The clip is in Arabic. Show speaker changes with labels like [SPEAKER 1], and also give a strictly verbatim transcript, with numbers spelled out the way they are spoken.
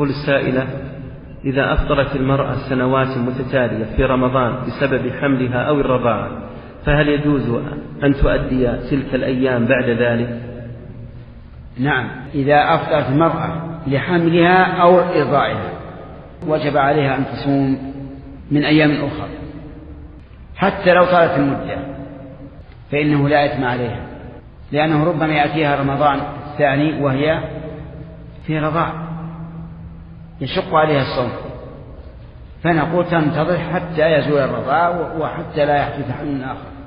[SPEAKER 1] تقول السائلة: إذا أفطرت المرأة سنوات متتالية في رمضان بسبب حملها أو الرضاعة، فهل يجوز أن تؤدي تلك الأيام بعد ذلك؟
[SPEAKER 2] نعم، إذا أفطرت المرأة لحملها أو إرضاعها وجب عليها أن تصوم من أيام أخرى حتى لو طالت المدة، فإنه لا إثم عليها، لأنه ربما يأتيها رمضان الثاني وهي في رضاع يشق عليها الصوم، فنقول تنتظر حتى يزول الرضاع وحتى لا يحدث حمل آخر.